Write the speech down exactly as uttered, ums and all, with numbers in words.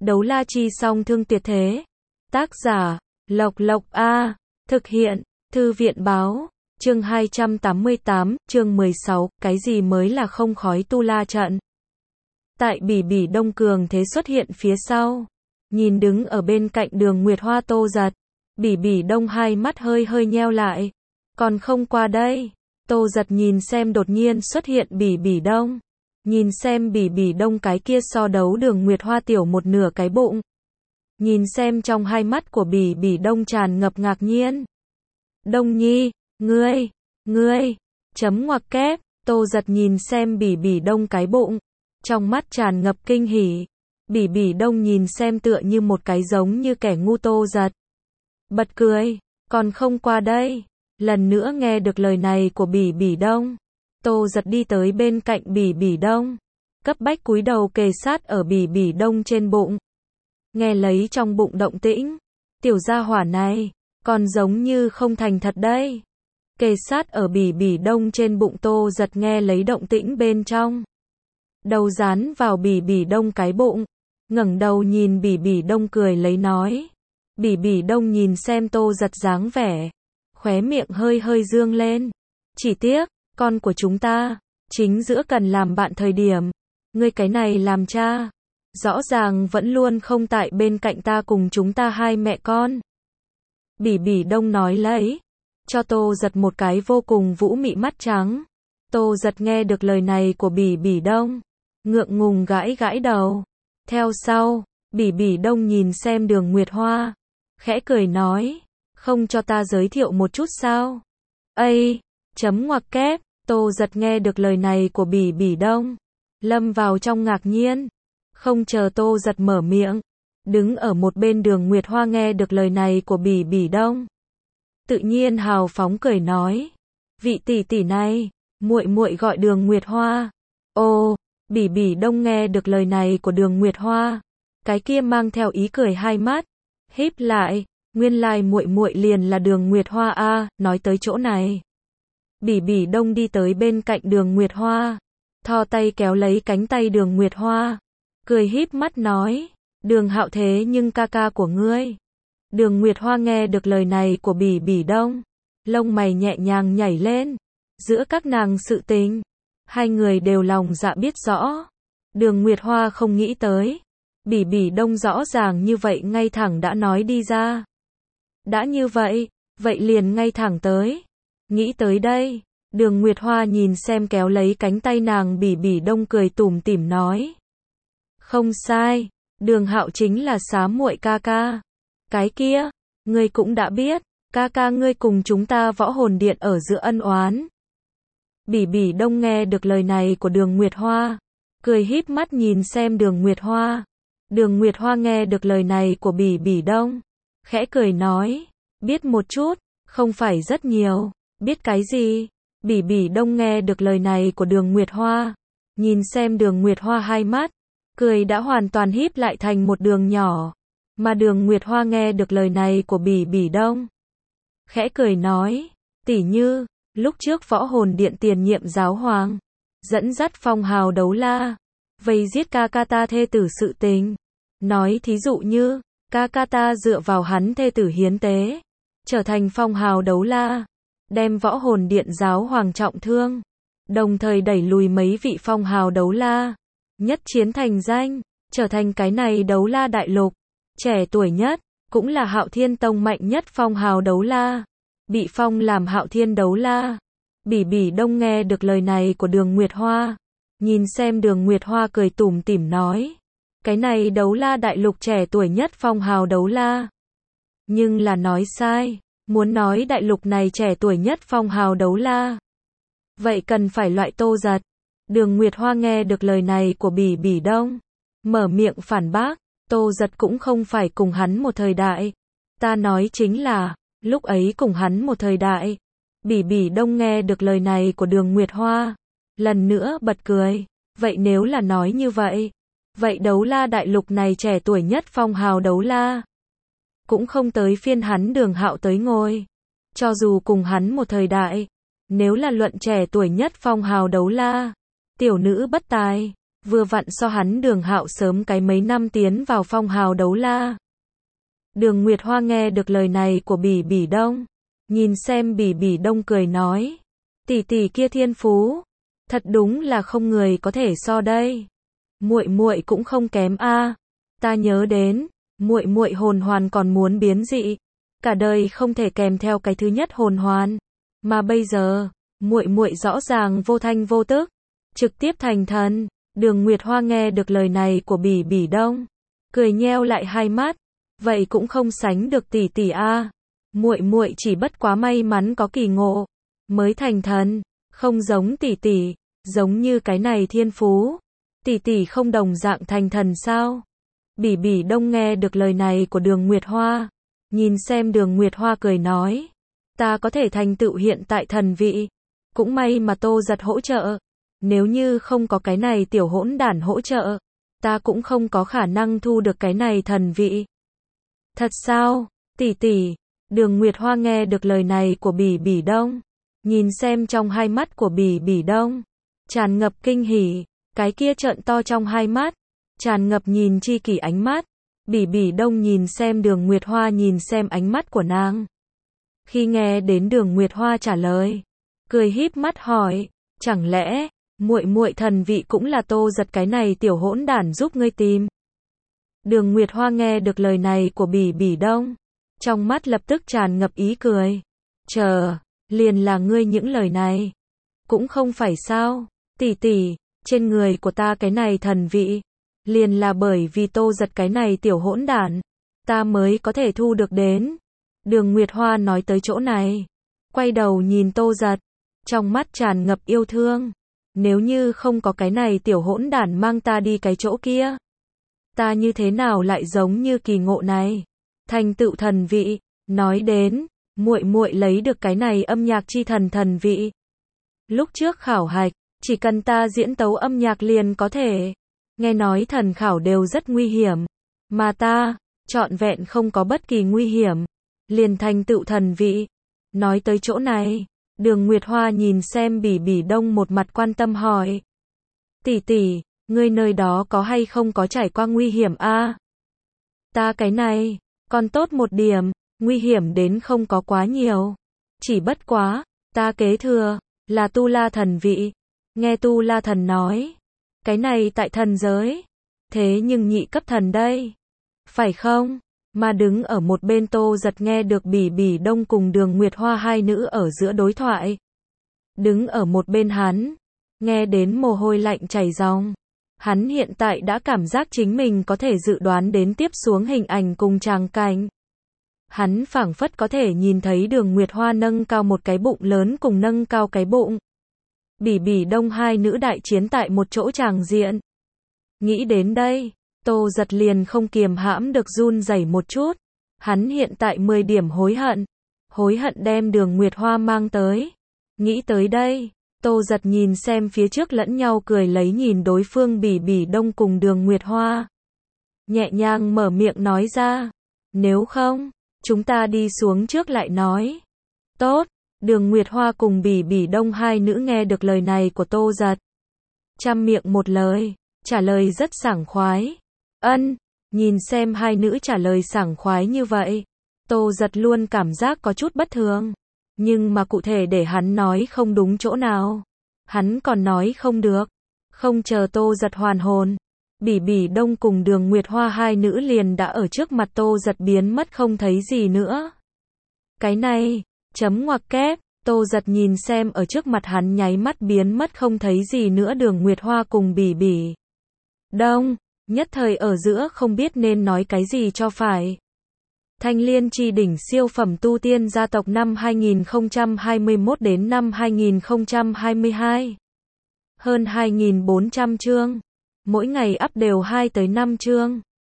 Đấu la chi song thương tuyệt thế. Tác giả, Lộc Lộc A. Thực hiện, Thư viện báo. Chương hai trăm tám mươi tám, chương mười sáu, cái gì mới là không khói tu la trận. Tại Bỉ Bỉ Đông cường thế xuất hiện phía sau. Nhìn đứng ở bên cạnh Đường Nguyệt Hoa Tô Giật. Bỉ Bỉ Đông hai mắt hơi hơi nheo lại. Còn không qua đây. Tô Giật nhìn xem đột nhiên xuất hiện Bỉ Bỉ Đông. Nhìn xem Bỉ Bỉ Đông cái kia so đấu Đường Nguyệt Hoa tiểu một nửa cái bụng. Nhìn xem trong hai mắt của Bỉ Bỉ Đông tràn ngập ngạc nhiên. Đông Nhi, ngươi, ngươi, chấm ngoặc kép, Tô Giật nhìn xem Bỉ Bỉ Đông cái bụng. Trong mắt tràn ngập kinh hỉ. Bỉ Bỉ Đông nhìn xem tựa như một cái giống như kẻ ngu Tô Giật. Bật cười, còn không qua đây. Lần nữa nghe được lời này của Bỉ Bỉ Đông. Tô Giật đi tới bên cạnh Bỉ Bỉ Đông. Cấp bách cúi đầu kề sát ở Bỉ Bỉ Đông trên bụng. Nghe lấy trong bụng động tĩnh. Tiểu gia hỏa này, còn giống như không thành thật đây. Kề sát ở Bỉ Bỉ Đông trên bụng Tô Giật nghe lấy động tĩnh bên trong. Đầu dán vào Bỉ Bỉ Đông cái bụng. Ngẩng đầu nhìn Bỉ Bỉ Đông cười lấy nói. Bỉ Bỉ Đông nhìn xem Tô Giật dáng vẻ. Khóe miệng hơi hơi dương lên. Chỉ tiếc, con của chúng ta, chính giữa cần làm bạn thời điểm. Ngươi cái này làm cha. Rõ ràng vẫn luôn không tại bên cạnh ta cùng chúng ta hai mẹ con. Bỉ Bỉ Đông nói lấy. Cho Tô Giật một cái vô cùng vũ mị mắt trắng. Tô Giật nghe được lời này của Bỉ Bỉ Đông. Ngượng ngùng gãi gãi đầu. Theo sau, Bỉ Bỉ Đông nhìn xem Đường Nguyệt Hoa. Khẽ cười nói. Không cho ta giới thiệu một chút sao? Ây, chấm ngoặc kép, Tô Giật nghe được lời này của Bỉ Bỉ Đông. Lâm vào trong ngạc nhiên. Không chờ Tô Giật mở miệng. Đứng ở một bên Đường Nguyệt Hoa nghe được lời này của Bỉ Bỉ Đông. Tự nhiên hào phóng cười nói. Vị tỷ tỷ này, muội muội gọi Đường Nguyệt Hoa. Ồ, Bỉ Bỉ Đông nghe được lời này của Đường Nguyệt Hoa. Cái kia mang theo ý cười hai mắt. Híp lại. Nguyên lai muội muội liền là Đường Nguyệt Hoa a, nói tới chỗ này. Bỉ Bỉ Đông đi tới bên cạnh Đường Nguyệt Hoa, thò tay kéo lấy cánh tay Đường Nguyệt Hoa, cười híp mắt nói, Đường Hạo thế nhưng ca ca của ngươi. Đường Nguyệt Hoa nghe được lời này của Bỉ Bỉ Đông, lông mày nhẹ nhàng nhảy lên, giữa các nàng sự tình, hai người đều lòng dạ biết rõ. Đường Nguyệt Hoa không nghĩ tới, Bỉ Bỉ Đông rõ ràng như vậy ngay thẳng đã nói đi ra. Đã như vậy, vậy liền ngay thẳng tới. Nghĩ tới đây, Đường Nguyệt Hoa nhìn xem kéo lấy cánh tay nàng Bỉ Bỉ Đông cười tủm tỉm nói. Không sai, Đường Hạo chính là xá muội ca ca. Cái kia, ngươi cũng đã biết, ca ca ngươi cùng chúng ta Võ Hồn Điện ở giữa ân oán. Bỉ Bỉ Đông nghe được lời này của Đường Nguyệt Hoa, cười híp mắt nhìn xem Đường Nguyệt Hoa. Đường Nguyệt Hoa nghe được lời này của Bỉ Bỉ Đông. Khẽ cười nói, biết một chút, không phải rất nhiều, biết cái gì? Bỉ Bỉ Đông nghe được lời này của Đường Nguyệt Hoa, nhìn xem Đường Nguyệt Hoa hai mắt, cười đã hoàn toàn híp lại thành một đường nhỏ, mà Đường Nguyệt Hoa nghe được lời này của Bỉ Bỉ Đông. Khẽ cười nói, tỷ như, lúc trước Võ Hồn Điện tiền nhiệm giáo hoàng, dẫn dắt phong hào đấu la, vây giết ca ca ta thê tử sự tình, nói thí dụ như, ca ca ta dựa vào hắn thê tử hiến tế, trở thành phong hào đấu la, đem Võ Hồn Điện giáo hoàng trọng thương, đồng thời đẩy lùi mấy vị phong hào đấu la, nhất chiến thành danh, trở thành cái này đấu la đại lục, trẻ tuổi nhất, cũng là Hạo Thiên Tông mạnh nhất phong hào đấu la, bị phong làm Hạo Thiên đấu la. Bỉ Bỉ Đông nghe được lời này của Đường Nguyệt Hoa, nhìn xem Đường Nguyệt Hoa cười tủm tỉm nói. Cái này đấu la đại lục trẻ tuổi nhất phong hào đấu la. Nhưng là nói sai, muốn nói đại lục này trẻ tuổi nhất phong hào đấu la. Vậy cần phải loại Tô Giật. Đường Nguyệt Hoa nghe được lời này của Bỉ Bỉ Đông, mở miệng phản bác, Tô Giật cũng không phải cùng hắn một thời đại. Ta nói chính là, lúc ấy cùng hắn một thời đại. Bỉ Bỉ Đông nghe được lời này của Đường Nguyệt Hoa, lần nữa bật cười, vậy nếu là nói như vậy, vậy đấu la đại lục này trẻ tuổi nhất phong hào đấu la, cũng không tới phiên hắn Đường Hạo tới ngồi. Cho dù cùng hắn một thời đại, nếu là luận trẻ tuổi nhất phong hào đấu la, tiểu nữ bất tài, vừa vặn so hắn Đường Hạo sớm cái mấy năm tiến vào phong hào đấu la. Đường Nguyệt Hoa nghe được lời này của Bỉ Bỉ Đông, nhìn xem Bỉ Bỉ Đông cười nói, tỷ tỷ kia thiên phú, thật đúng là không người có thể so đây. Muội muội cũng không kém a. Ta nhớ đến, muội muội hồn hoàn còn muốn biến dị, cả đời không thể kèm theo cái thứ nhất hồn hoàn, mà bây giờ, muội muội rõ ràng vô thanh vô tức, trực tiếp thành thần. Đường Nguyệt Hoa nghe được lời này của Bỉ Bỉ Đông, cười nheo lại hai mắt, vậy cũng không sánh được tỷ tỷ a. Muội muội chỉ bất quá may mắn có kỳ ngộ, mới thành thần, không giống tỷ tỷ, giống như cái này thiên phú, tỷ tỷ không đồng dạng thành thần sao? Bỉ Bỉ Đông nghe được lời này của Đường Nguyệt Hoa, nhìn xem Đường Nguyệt Hoa cười nói, ta có thể thành tựu hiện tại thần vị, cũng may mà Tô Giật hỗ trợ, nếu như không có cái này tiểu hỗn đản hỗ trợ, ta cũng không có khả năng thu được cái này thần vị. Thật sao, tỷ tỷ? Đường Nguyệt Hoa nghe được lời này của Bỉ Bỉ Đông, nhìn xem trong hai mắt của Bỉ Bỉ Đông, tràn ngập kinh hỉ, cái kia trợn to trong hai mắt, tràn ngập nhìn chi kỷ ánh mắt. Bỉ Bỉ Đông nhìn xem Đường Nguyệt Hoa nhìn xem ánh mắt của nàng. Khi nghe đến Đường Nguyệt Hoa trả lời, cười híp mắt hỏi, chẳng lẽ, muội muội thần vị cũng là Tô Giật cái này tiểu hỗn đản giúp ngươi tìm? Đường Nguyệt Hoa nghe được lời này của Bỉ Bỉ Đông, trong mắt lập tức tràn ngập ý cười. Chờ, liền là ngươi những lời này. Cũng không phải sao, tỷ tỷ, trên người của ta cái này thần vị, liền là bởi vì Tô Giật cái này tiểu hỗn đản, ta mới có thể thu được đến. Đường Nguyệt Hoa nói tới chỗ này, quay đầu nhìn Tô Giật, trong mắt tràn ngập yêu thương. Nếu như không có cái này tiểu hỗn đản mang ta đi cái chỗ kia, ta như thế nào lại giống như kỳ ngộ này, thành tựu thần vị. Nói đến, muội muội lấy được cái này âm nhạc chi thần thần vị. Lúc trước khảo hạch, chỉ cần ta diễn tấu âm nhạc liền có thể. Nghe nói thần khảo đều rất nguy hiểm, mà ta, trọn vẹn không có bất kỳ nguy hiểm, liền thành tựu thần vị. Nói tới chỗ này, Đường Nguyệt Hoa nhìn xem Bỉ Bỉ Đông một mặt quan tâm hỏi, tỷ tỷ, ngươi nơi đó có hay không có trải qua nguy hiểm a? Ta cái này, còn tốt một điểm, nguy hiểm đến không có quá nhiều. Chỉ bất quá, ta kế thừa, là Tu La thần vị. Nghe Tu La thần nói, cái này tại thần giới, thế nhưng nhị cấp thần đây, phải không? Mà đứng ở một bên Tô Giật nghe được Bỉ Bỉ Đông cùng Đường Nguyệt Hoa hai nữ ở giữa đối thoại. Đứng ở một bên hắn, nghe đến mồ hôi lạnh chảy ròng. Hắn hiện tại đã cảm giác chính mình có thể dự đoán đến tiếp xuống hình ảnh cùng tràng cảnh. Hắn phảng phất có thể nhìn thấy Đường Nguyệt Hoa nâng cao một cái bụng lớn cùng nâng cao cái bụng. Bỉ Bỉ Đông hai nữ đại chiến tại một chỗ tràng diện. Nghĩ đến đây, Tô Giật liền không kiềm hãm được run rẩy một chút. Hắn hiện tại mười điểm hối hận. Hối hận đem Đường Nguyệt Hoa mang tới. Nghĩ tới đây, Tô Giật nhìn xem phía trước lẫn nhau cười lấy nhìn đối phương Bỉ Bỉ Đông cùng Đường Nguyệt Hoa. Nhẹ nhàng mở miệng nói ra, nếu không, chúng ta đi xuống trước lại nói. Tốt, Đường Nguyệt Hoa cùng Bỉ Bỉ Đông hai nữ nghe được lời này của Tô Giật. Trăm miệng một lời, trả lời rất sảng khoái. Ân, nhìn xem hai nữ trả lời sảng khoái như vậy, Tô Giật luôn cảm giác có chút bất thường. Nhưng mà cụ thể để hắn nói không đúng chỗ nào, hắn còn nói không được. Không chờ Tô Giật hoàn hồn, Bỉ Bỉ Đông cùng Đường Nguyệt Hoa hai nữ liền đã ở trước mặt Tô Giật biến mất không thấy gì nữa. Cái này, chấm ngoặc kép, Tô Giật nhìn xem ở trước mặt hắn nháy mắt biến mất không thấy gì nữa Đường Nguyệt Hoa cùng Bỉ Bỉ Đông, nhất thời ở giữa không biết nên nói cái gì cho phải. Thanh Liên Chi đỉnh siêu phẩm tu tiên gia tộc năm hai nghìn không trăm hai mươi mốt đến năm hai nghìn không trăm hai mươi hai. Hơn hai nghìn bốn trăm chương. Mỗi ngày up đều hai tới năm chương.